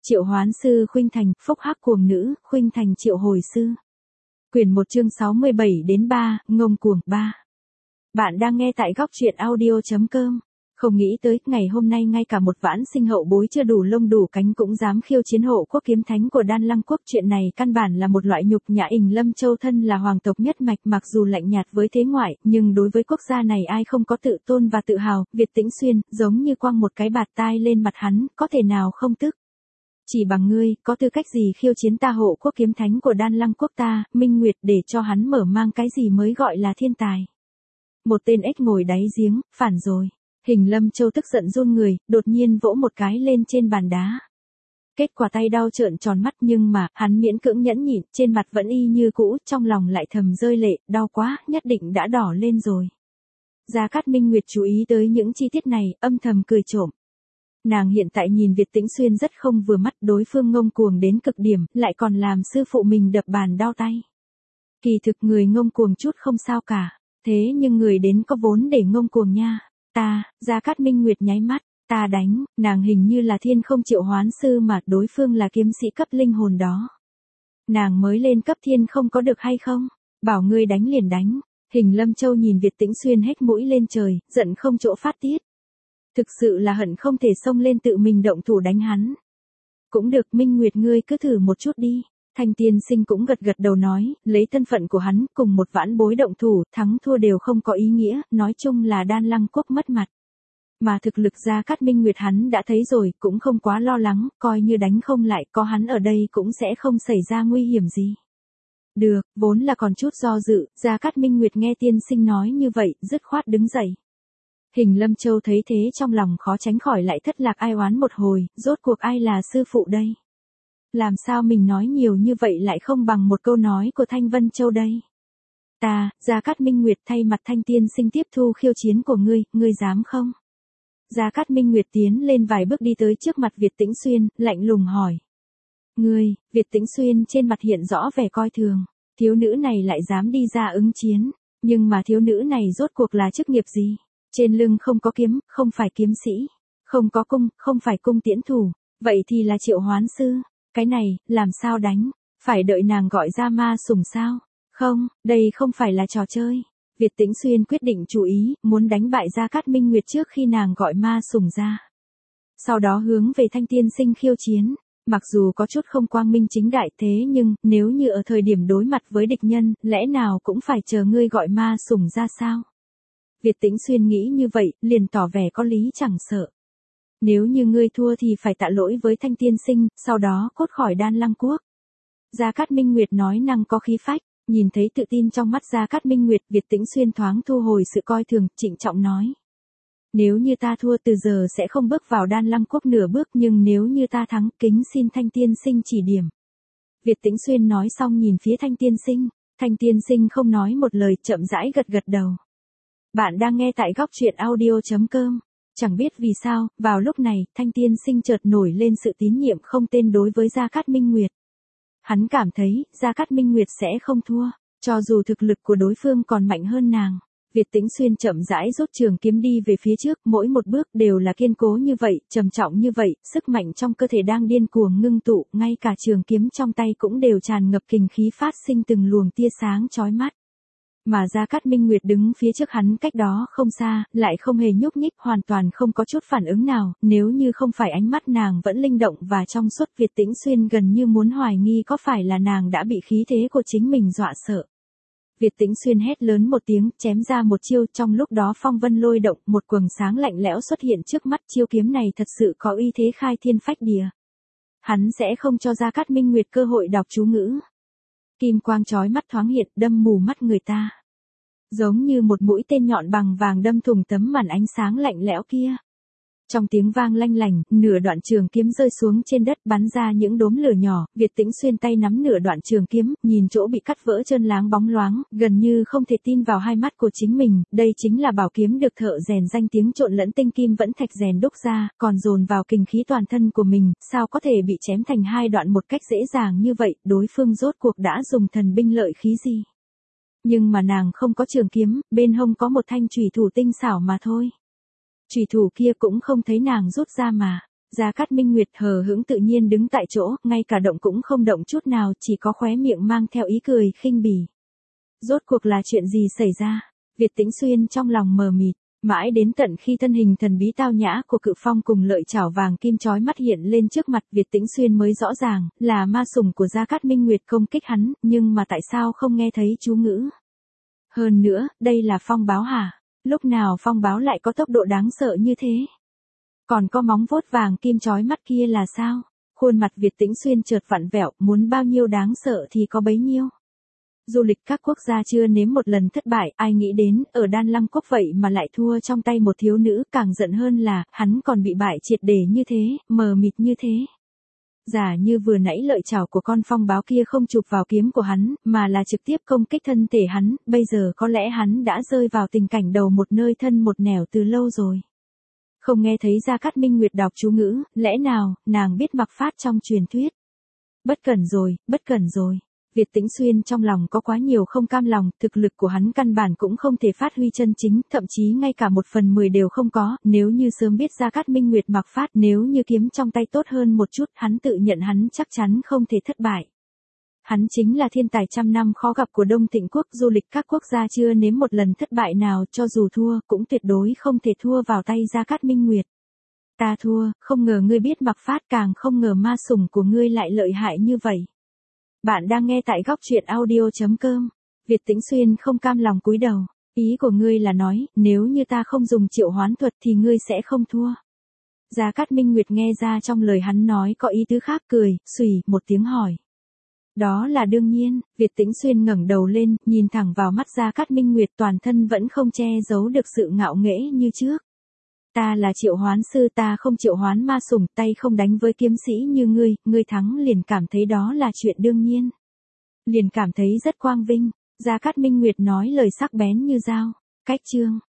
Triệu hoán sư khuynh thành, phúc hắc cuồng nữ, khuynh thành triệu hồi sư. Quyển 1 chương 67-3, ngông cuồng 3. Bạn đang nghe tại góc truyện audio.com. Không nghĩ tới, ngày hôm nay ngay cả một vãn sinh hậu bối chưa đủ lông đủ cánh cũng dám khiêu chiến hộ quốc kiếm thánh của Đan Lăng quốc. Chuyện này căn bản là một loại nhục nhã. Lâm Châu thân là hoàng tộc nhất mạch, mặc dù lạnh nhạt với thế ngoại, nhưng đối với quốc gia này ai không có tự tôn và tự hào. Việt Tĩnh Xuyên, giống như quăng một cái bạt tai lên mặt hắn, có thể nào không tức. Chỉ bằng ngươi, có tư cách gì khiêu chiến ta hộ quốc kiếm thánh của Đan Lăng quốc ta, Minh Nguyệt, để cho hắn mở mang cái gì mới gọi là thiên tài. Một tên ếch ngồi đáy giếng, phản rồi. Lâm Châu tức giận run người, đột nhiên vỗ một cái lên trên bàn đá. Kết quả tay đau trợn tròn mắt, nhưng mà, hắn miễn cưỡng nhẫn nhịn, trên mặt vẫn y như cũ, trong lòng lại thầm rơi lệ, đau quá, nhất định đã đỏ lên rồi. Gia Cát Minh Nguyệt chú ý tới những chi tiết này, âm thầm cười trộm. Nàng hiện tại nhìn Việt Tĩnh Xuyên rất không vừa mắt, đối phương ngông cuồng đến cực điểm, lại còn làm sư phụ mình đập bàn đau tay. Kỳ thực người ngông cuồng chút không sao cả, thế nhưng người đến có vốn để ngông cuồng nha. Ta, Gia Cát Minh Nguyệt nháy mắt, ta đánh, nàng hình như là thiên không triệu hoán sư mà đối phương là kiếm sĩ cấp linh hồn đó. Nàng mới lên cấp thiên không có được hay không? Bảo ngươi đánh liền đánh. Lâm Châu nhìn Việt Tĩnh Xuyên hết mũi lên trời, giận không chỗ phát tiết. Thực sự là hận không thể xông lên tự mình động thủ đánh hắn. Cũng được, Minh Nguyệt ngươi cứ thử một chút đi. Thanh Tiên Sinh cũng gật gật đầu nói, lấy thân phận của hắn cùng một vãn bối động thủ, thắng thua đều không có ý nghĩa, nói chung là Đan Lăng quốc mất mặt. Mà thực lực Gia Cát Minh Nguyệt hắn đã thấy rồi, cũng không quá lo lắng, coi như đánh không lại, có hắn ở đây cũng sẽ không xảy ra nguy hiểm gì. Được, vốn là còn chút do dự, Gia Cát Minh Nguyệt nghe Tiên Sinh nói như vậy, dứt khoát đứng dậy. Lâm Châu thấy thế trong lòng khó tránh khỏi lại thất lạc ai oán một hồi, rốt cuộc ai là sư phụ đây? Làm sao mình nói nhiều như vậy lại không bằng một câu nói của Thanh Vân Châu đây? Ta, Gia Cát Minh Nguyệt thay mặt Thanh Tiên Sinh tiếp thu khiêu chiến của ngươi dám không? Gia Cát Minh Nguyệt tiến lên vài bước đi tới trước mặt Việt Tĩnh Xuyên, lạnh lùng hỏi. Ngươi, Việt Tĩnh Xuyên trên mặt hiện rõ vẻ coi thường, thiếu nữ này lại dám đi ra ứng chiến, nhưng mà thiếu nữ này rốt cuộc là chức nghiệp gì? Trên lưng không có kiếm, không phải kiếm sĩ, không có cung, không phải cung tiễn thủ, vậy thì là triệu hoán sư. Cái này, làm sao đánh? Phải đợi nàng gọi ra ma sủng sao? Không, đây không phải là trò chơi. Việt Tĩnh Xuyên quyết định chú ý, muốn đánh bại Gia Cát Minh Nguyệt trước khi nàng gọi ma sủng ra. Sau đó hướng về Thanh Tiên Sinh khiêu chiến. Mặc dù có chút không quang minh chính đại, thế nhưng, nếu như ở thời điểm đối mặt với địch nhân, lẽ nào cũng phải chờ ngươi gọi ma sủng ra sao? Việt Tĩnh Xuyên nghĩ như vậy, liền tỏ vẻ có lý chẳng sợ. Nếu như ngươi thua thì phải tạ lỗi với Thanh Tiên Sinh, sau đó cốt khỏi Đan Lăng quốc. Gia Cát Minh Nguyệt nói năng có khí phách, nhìn thấy tự tin trong mắt Gia Cát Minh Nguyệt, Việt Tĩnh Xuyên thoáng thu hồi sự coi thường, trịnh trọng nói. Nếu như ta thua từ giờ sẽ không bước vào Đan Lăng quốc nửa bước, nhưng nếu như ta thắng, kính xin Thanh Tiên Sinh chỉ điểm. Việt Tĩnh Xuyên nói xong nhìn phía Thanh Tiên Sinh, Thanh Tiên Sinh không nói một lời, chậm rãi gật gật đầu. Bạn đang nghe tại góc truyện audio.com. Chẳng biết vì sao, vào lúc này, Thanh Tiên Sinh chợt nổi lên sự tín nhiệm không tên đối với Gia Cát Minh Nguyệt. Hắn cảm thấy, Gia Cát Minh Nguyệt sẽ không thua, cho dù thực lực của đối phương còn mạnh hơn nàng. Việt Tĩnh Xuyên chậm rãi rút trường kiếm đi về phía trước, mỗi một bước đều là kiên cố như vậy, trầm trọng như vậy, sức mạnh trong cơ thể đang điên cuồng ngưng tụ, ngay cả trường kiếm trong tay cũng đều tràn ngập kình khí phát sinh từng luồng tia sáng chói mắt. Mà Gia Cát Minh Nguyệt đứng phía trước hắn cách đó không xa, lại không hề nhúc nhích, hoàn toàn không có chút phản ứng nào, nếu như không phải ánh mắt nàng vẫn linh động và trong suốt, Việt Tĩnh Xuyên gần như muốn hoài nghi có phải là nàng đã bị khí thế của chính mình dọa sợ. Việt Tĩnh Xuyên hét lớn một tiếng, chém ra một chiêu, trong lúc đó phong vân lôi động, một quầng sáng lạnh lẽo xuất hiện trước mắt, chiêu kiếm này thật sự có uy thế khai thiên phách địa. Hắn sẽ không cho Gia Cát Minh Nguyệt cơ hội đọc chú ngữ. Kim quang chói mắt thoáng hiện, đâm mù mắt người ta. Giống như một mũi tên nhọn bằng vàng đâm thủng tấm màn ánh sáng lạnh lẽo kia. Trong tiếng vang lanh lành, nửa đoạn trường kiếm rơi xuống trên đất, bắn ra những đốm lửa nhỏ. Việt Tĩnh Xuyên tay nắm nửa đoạn trường kiếm, nhìn chỗ bị cắt vỡ trơn láng bóng loáng, gần như không thể tin vào hai mắt của chính mình. Đây chính là bảo kiếm được thợ rèn danh tiếng trộn lẫn tinh kim vẫn thạch rèn đúc ra, còn dồn vào kình khí toàn thân của mình, sao có thể bị chém thành hai đoạn một cách dễ dàng như vậy? Đối phương rốt cuộc đã dùng thần binh lợi khí gì? Nhưng mà nàng không có trường kiếm, bên hông có một thanh chùy thủ tinh xảo mà thôi. Chùy thủ kia cũng không thấy nàng rút ra mà. Gia Cát Minh Nguyệt hờ hững tự nhiên đứng tại chỗ, ngay cả động cũng không động chút nào, chỉ có khóe miệng mang theo ý cười khinh bỉ. Rốt cuộc là chuyện gì xảy ra? Việt Tĩnh Xuyên trong lòng mờ mịt, mãi đến tận khi thân hình thần bí tao nhã của Cự Phong cùng lợi chảo vàng kim chói mắt hiện lên trước mặt Việt Tĩnh Xuyên mới rõ ràng, là ma sủng của Gia Cát Minh Nguyệt công kích hắn, nhưng mà tại sao không nghe thấy chú ngữ? Hơn nữa, đây là phong báo hả? Lúc nào phong báo lại có tốc độ đáng sợ như thế? Còn có móng vuốt vàng kim chói mắt kia là sao? Khuôn mặt Việt Tĩnh Xuyên chợt vặn vẹo, muốn bao nhiêu đáng sợ thì có bấy nhiêu. Du lịch các quốc gia chưa nếm một lần thất bại, ai nghĩ đến, ở Đan Lăng Quốc vậy mà lại thua trong tay một thiếu nữ, càng giận hơn là, hắn còn bị bại triệt để như thế, mờ mịt như thế. Giả như vừa nãy lợi chảo của con phong báo kia không chụp vào kiếm của hắn, mà là trực tiếp công kích thân thể hắn, bây giờ có lẽ hắn đã rơi vào tình cảnh đầu một nơi thân một nẻo từ lâu rồi. Không nghe thấy Gia Cát Minh Nguyệt đọc chú ngữ, lẽ nào, nàng biết mặc phát trong truyền thuyết. Bất cẩn rồi, bất cẩn rồi. Việt Tĩnh Xuyên trong lòng có quá nhiều không cam lòng, thực lực của hắn căn bản cũng không thể phát huy chân chính, thậm chí ngay cả 1/10 đều không có, nếu như sớm biết Gia Cát Minh Nguyệt mặc phát, nếu như kiếm trong tay tốt hơn một chút, hắn tự nhận hắn chắc chắn không thể thất bại. Hắn chính là thiên tài trăm năm khó gặp của Đông Thịnh Quốc, du lịch các quốc gia chưa nếm một lần thất bại nào, cho dù thua, cũng tuyệt đối không thể thua vào tay Gia Cát Minh Nguyệt. Ta thua, không ngờ ngươi biết mặc phát, càng không ngờ ma sủng của ngươi lại lợi hại như vậy. Bạn đang nghe tại góc truyện audio.com. Việt Tĩnh Xuyên không cam lòng cúi đầu. Ý của ngươi là nói, nếu như ta không dùng triệu hoán thuật thì ngươi sẽ không thua. Gia Cát Minh Nguyệt nghe ra trong lời hắn nói có ý tứ khác, cười, xùy, một tiếng hỏi. Đó là đương nhiên. Việt Tĩnh Xuyên ngẩng đầu lên, nhìn thẳng vào mắt Gia Cát Minh Nguyệt, toàn thân vẫn không che giấu được sự ngạo nghễ như trước. Ta là triệu hoán sư, ta không triệu hoán ma sủng, tay không đánh với kiếm sĩ như ngươi thắng liền cảm thấy đó là chuyện đương nhiên. Liền cảm thấy rất quang vinh. Gia Cát Minh Nguyệt nói lời sắc bén như dao. Cách chương.